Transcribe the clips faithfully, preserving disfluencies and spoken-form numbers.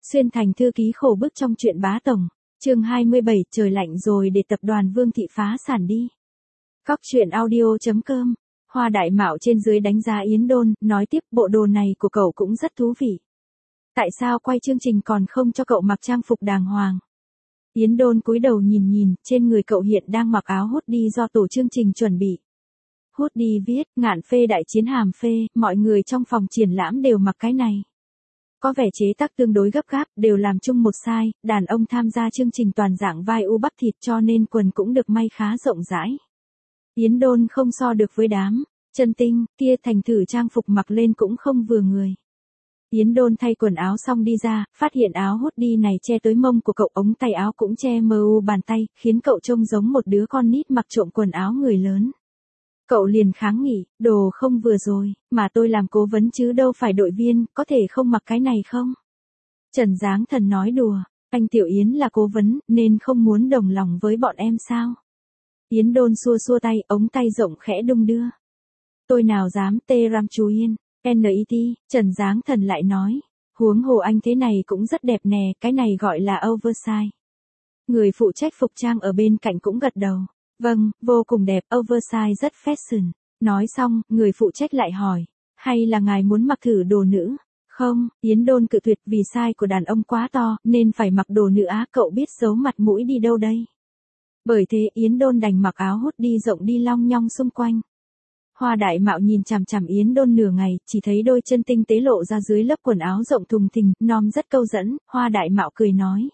Xuyên thành thư ký khổ bức trong chuyện Bá Tổng. Chương hai mươi bảy, trời lạnh rồi để tập đoàn Vương Thị phá sản đi. Cóc truyện audio chấm com. Hoa Đại Mạo trên dưới đánh giá Yến Đôn, nói tiếp bộ đồ này của cậu cũng rất thú vị. Tại sao quay chương trình còn không cho cậu mặc trang phục đàng hoàng? Yến Đôn cúi đầu nhìn nhìn, trên người cậu hiện đang mặc áo hoodie do tổ chương trình chuẩn bị. Hoodie viết, ngạn phê đại chiến hàm phê, mọi người trong phòng triển lãm đều mặc cái này. Có vẻ chế tác tương đối gấp gáp, đều làm chung một size, đàn ông tham gia chương trình toàn dạng vai u bắp thịt cho nên quần cũng được may khá rộng rãi. Yến Đôn không so được với đám chân tinh kia, thành thử trang phục mặc lên cũng không vừa người. Yến Đôn thay quần áo xong đi ra, phát hiện áo hoodie này che tới mông của cậu, ống tay áo cũng che mờ u bàn tay, khiến cậu trông giống một đứa con nít mặc trộm quần áo người lớn. Cậu liền kháng nghị, đồ không vừa rồi, mà tôi làm cố vấn chứ đâu phải đội viên, có thể không mặc cái này không? Trần Giáng Thần nói đùa, anh Tiểu Yến là cố vấn, nên không muốn đồng lòng với bọn em sao? Yến Đôn xua xua tay, ống tay rộng khẽ đung đưa. Tôi nào dám tê ram chú Yên, en i tê, Trần Giáng Thần lại nói, huống hồ anh thế này cũng rất đẹp nè, cái này gọi là oversize. Người phụ trách phục trang ở bên cạnh cũng gật đầu. Vâng, vô cùng đẹp, oversize rất fashion. Nói xong, người phụ trách lại hỏi, hay là ngài muốn mặc thử đồ nữ? Không, Yến Đôn cự tuyệt, vì size của đàn ông quá to, nên phải mặc đồ nữ á, cậu biết giấu mặt mũi đi đâu đây? Bởi thế Yến Đôn đành mặc áo hoodie rộng đi long nhong xung quanh. Hoa Đại Mạo nhìn chằm chằm Yến Đôn nửa ngày, chỉ thấy đôi chân tinh tế lộ ra dưới lớp quần áo rộng thùng thình, nom rất câu dẫn. Hoa Đại Mạo cười nói,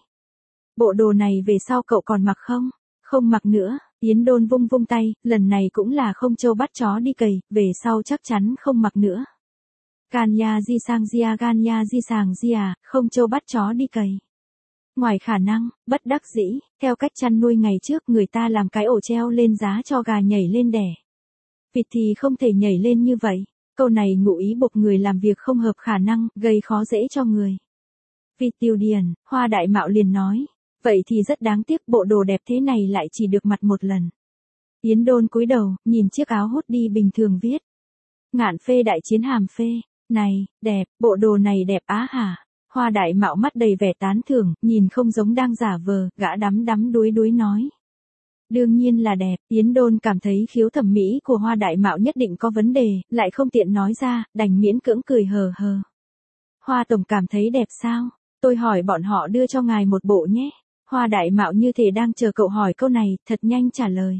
bộ đồ này về sau cậu còn mặc không? Không mặc nữa. Yến Đôn vung vung tay, lần này cũng là không trâu bắt chó đi cày, về sau chắc chắn không mặc nữa. Ganya di sang dia, ganya di sàng dia, không trâu bắt chó đi cày. Ngoài khả năng, bất đắc dĩ, theo cách chăn nuôi ngày trước người ta làm cái ổ treo lên giá cho gà nhảy lên đẻ. Vịt thì không thể nhảy lên như vậy. Câu này ngụ ý buộc người làm việc không hợp khả năng, gây khó dễ cho người. Vịt tiêu điền, Hoa Đại Mạo liền nói. Vậy thì rất đáng tiếc, bộ đồ đẹp thế này lại chỉ được mặc một lần. Yến Đôn cúi đầu, nhìn chiếc áo hoodie bình thường viết. Ngạn phê đại chiến hàm phê. Này, đẹp, bộ đồ này đẹp á hả? Hoa Đại Mạo mắt đầy vẻ tán thưởng, nhìn không giống đang giả vờ, gã đắm đắm đuối đuối nói. Đương nhiên là đẹp. Yến Đôn cảm thấy khiếu thẩm mỹ của Hoa Đại Mạo nhất định có vấn đề, lại không tiện nói ra, đành miễn cưỡng cười hờ hờ. Hoa Tổng cảm thấy đẹp sao? Tôi hỏi bọn họ đưa cho ngài một bộ nhé. Hoa Đại Mạo như thể đang chờ cậu hỏi câu này, thật nhanh trả lời.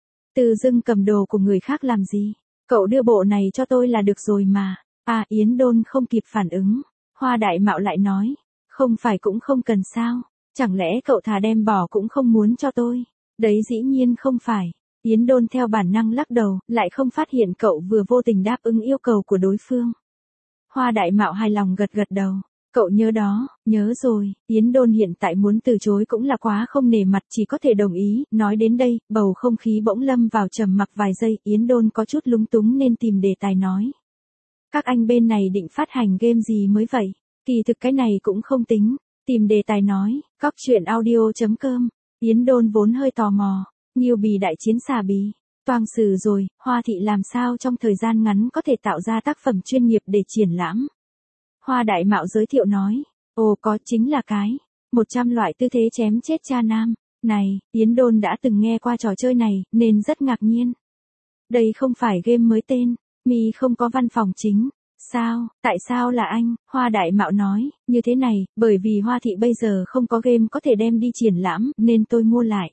Từ dưng cầm đồ của người khác làm gì? Cậu đưa bộ này cho tôi là được rồi mà. À, Yến Đôn không kịp phản ứng. Hoa Đại Mạo lại nói, không phải cũng không cần sao? Chẳng lẽ cậu thà đem bỏ cũng không muốn cho tôi? Đấy dĩ nhiên không phải. Yến Đôn theo bản năng lắc đầu, lại không phát hiện cậu vừa vô tình đáp ứng yêu cầu của đối phương. Hoa Đại Mạo hài lòng gật gật đầu. Cậu nhớ đó, nhớ rồi. Yến Đôn hiện tại muốn từ chối cũng là quá không nể mặt, chỉ có thể đồng ý. Nói đến đây, bầu không khí bỗng lâm vào trầm mặc vài giây, Yến Đôn có chút lúng túng nên tìm đề tài nói. Các anh bên này định phát hành game gì mới vậy? Kỳ thực cái này cũng không tính. Tìm đề tài nói, cóc truyện audio chấm com. Yến Đôn vốn hơi tò mò. Nghiêu bì đại chiến xà bì. Toang sử rồi, Hoa Thị làm sao trong thời gian ngắn có thể tạo ra tác phẩm chuyên nghiệp để triển lãm? Hoa Đại Mạo giới thiệu nói, ồ có, chính là cái một trăm loại tư thế chém chết cha nam. Này, Yến Đôn đã từng nghe qua trò chơi này, nên rất ngạc nhiên. Đây không phải game mới tên, mi không có văn phòng chính. Sao, tại sao là anh? Hoa Đại Mạo nói, như thế này, bởi vì Hoa Thị bây giờ không có game có thể đem đi triển lãm, nên tôi mua lại.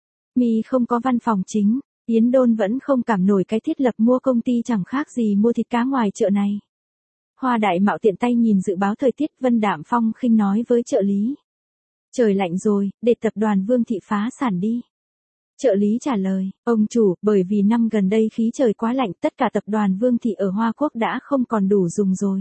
Mi không có văn phòng chính, Yến Đôn vẫn không cảm nổi cái thiết lập mua công ty chẳng khác gì mua thịt cá ngoài chợ này. Hoa Đại Mạo tiện tay nhìn dự báo thời tiết, Vân Đạm Phong khinh nói với trợ lý. Trời lạnh rồi, để tập đoàn Vương Thị phá sản đi. Trợ lý trả lời, ông chủ, bởi vì năm gần đây khí trời quá lạnh, tất cả tập đoàn Vương Thị ở Hoa Quốc đã không còn đủ dùng rồi.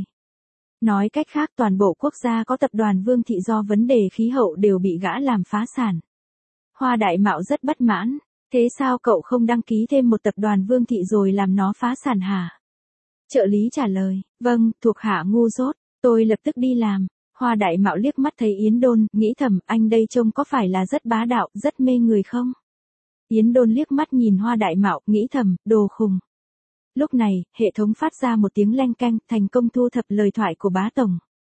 Nói cách khác, toàn bộ quốc gia có tập đoàn Vương Thị do vấn đề khí hậu đều bị gã làm phá sản. Hoa Đại Mạo rất bất mãn, thế sao cậu không đăng ký thêm một tập đoàn Vương Thị rồi làm nó phá sản hả? Trợ lý trả lời, vâng, thuộc hạ ngu dốt, tôi lập tức đi làm. Hoa Đại Mạo liếc mắt thấy Yến Đôn, nghĩ thầm, anh đây trông có phải là rất bá đạo, rất mê người không? Yến Đôn liếc mắt nhìn Hoa Đại Mạo, nghĩ thầm, đồ khùng. Lúc này, hệ thống phát ra một tiếng leng keng, thành công thu thập lời thoại của Bá Tổng.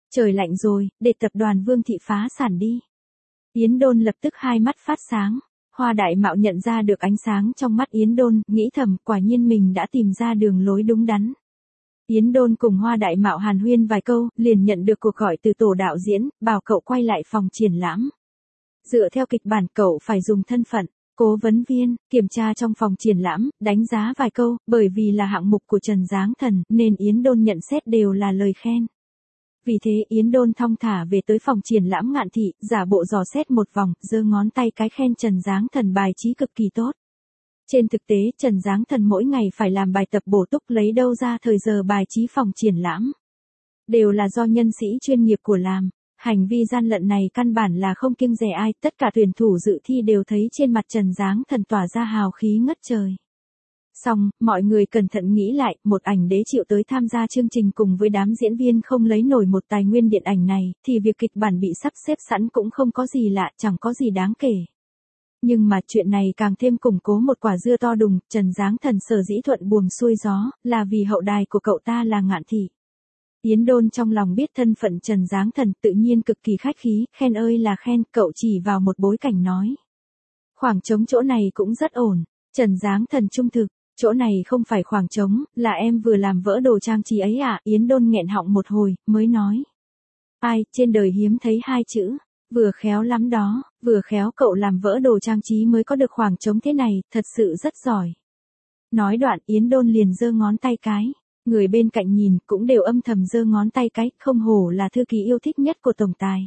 Trời lạnh rồi, để tập đoàn Vương Thị phá sản đi. Yến Đôn lập tức hai mắt phát sáng. Hoa Đại Mạo nhận ra được ánh sáng trong mắt Yến Đôn, nghĩ thầm, quả nhiên mình đã tìm ra đường lối đúng đắn. Yến Đôn cùng Hoa Đại Mạo hàn huyên vài câu, liền nhận được cuộc gọi từ tổ đạo diễn, bảo cậu quay lại phòng triển lãm. Dựa theo kịch bản cậu phải dùng thân phận cố vấn viên, kiểm tra trong phòng triển lãm, đánh giá vài câu, bởi vì là hạng mục của Trần Giáng Thần, nên Yến Đôn nhận xét đều là lời khen. Vì thế Yến Đôn thong thả về tới phòng triển lãm Ngạn Thị, giả bộ dò xét một vòng, giơ ngón tay cái khen Trần Giáng Thần bài trí cực kỳ tốt. Trên thực tế, Trần Giáng Thần mỗi ngày phải làm bài tập bổ túc, lấy đâu ra thời giờ bài trí phòng triển lãm. Đều là do nhân sĩ chuyên nghiệp của làm. Hành vi gian lận này căn bản là không kiêng dè ai, tất cả tuyển thủ dự thi đều thấy trên mặt Trần Giáng Thần tỏa ra hào khí ngất trời. Xong, mọi người cẩn thận nghĩ lại, một ảnh đế chịu tới tham gia chương trình cùng với đám diễn viên không lấy nổi một tài nguyên điện ảnh này, thì việc kịch bản bị sắp xếp sẵn cũng không có gì lạ, chẳng có gì đáng kể. Nhưng mà chuyện này càng thêm củng cố một quả dưa to đùng, Trần Giáng Thần sở dĩ thuận buồm xuôi gió, là vì hậu đài của cậu ta là Ngạn Thị. Yến Đôn trong lòng biết thân phận Trần Giáng Thần, tự nhiên cực kỳ khách khí, khen ơi là khen, cậu chỉ vào một bối cảnh nói. Khoảng trống chỗ này cũng rất ổn. Trần Giáng Thần trung thực, chỗ này không phải khoảng trống, là em vừa làm vỡ đồ trang trí ấy à, Yến Đôn nghẹn họng một hồi, mới nói. Ai, trên đời hiếm thấy hai chữ, vừa khéo lắm đó, vừa khéo cậu làm vỡ đồ trang trí mới có được khoảng trống thế này, thật sự rất giỏi. Nói đoạn Yến Đôn liền giơ ngón tay cái. Người bên cạnh nhìn cũng đều âm thầm giơ ngón tay cái, không hổ là thư ký yêu thích nhất của tổng tài.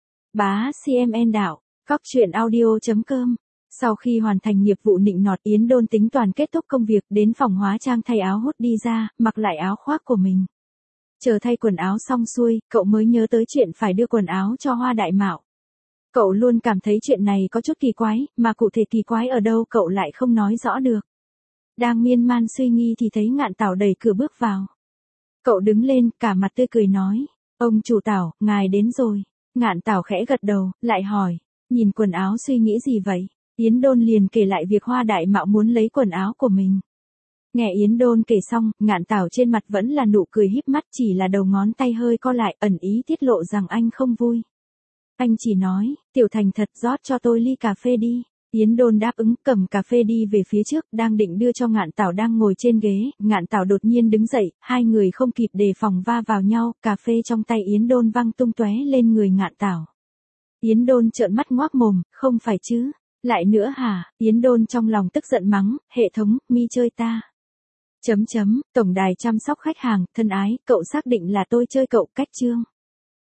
Bá xê em en đạo, cóc truyện audio chấm com. Sau khi hoàn thành nghiệp vụ nịnh nọt, Yến Đôn tính toàn kết thúc công việc, đến phòng hóa trang thay áo hút đi ra, mặc lại áo khoác của mình. Chờ thay quần áo xong xuôi, cậu mới nhớ tới chuyện phải đưa quần áo cho Hoa Đại Mạo. Cậu luôn cảm thấy chuyện này có chút kỳ quái, mà cụ thể kỳ quái ở đâu cậu lại không nói rõ được. Đang miên man suy nghi thì thấy Ngạn Tảo đẩy cửa bước vào. Cậu đứng lên, cả mặt tươi cười nói, ông chủ Tảo, ngài đến rồi. Ngạn Tảo khẽ gật đầu, lại hỏi, nhìn quần áo suy nghĩ gì vậy? Yến Đôn liền kể lại việc Hoa Đại Mạo muốn lấy quần áo của mình. Nghe Yến Đôn kể xong, Ngạn Tảo trên mặt vẫn là nụ cười híp mắt, chỉ là đầu ngón tay hơi co lại, ẩn ý tiết lộ rằng anh không vui. Anh chỉ nói, Tiểu Thành thật rót cho tôi ly cà phê đi. Yến Đôn đáp ứng, cầm cà phê đi về phía trước, đang định đưa cho Ngạn Tảo đang ngồi trên ghế, Ngạn Tảo đột nhiên đứng dậy, hai người không kịp đề phòng va vào nhau, cà phê trong tay Yến Đôn văng tung tóe lên người Ngạn Tảo. Yến Đôn trợn mắt ngoác mồm, không phải chứ, lại nữa hả? Yến Đôn trong lòng tức giận mắng, hệ thống, mi chơi ta. Chấm chấm, tổng đài chăm sóc khách hàng, thân ái, cậu xác định là tôi chơi cậu, cách chương.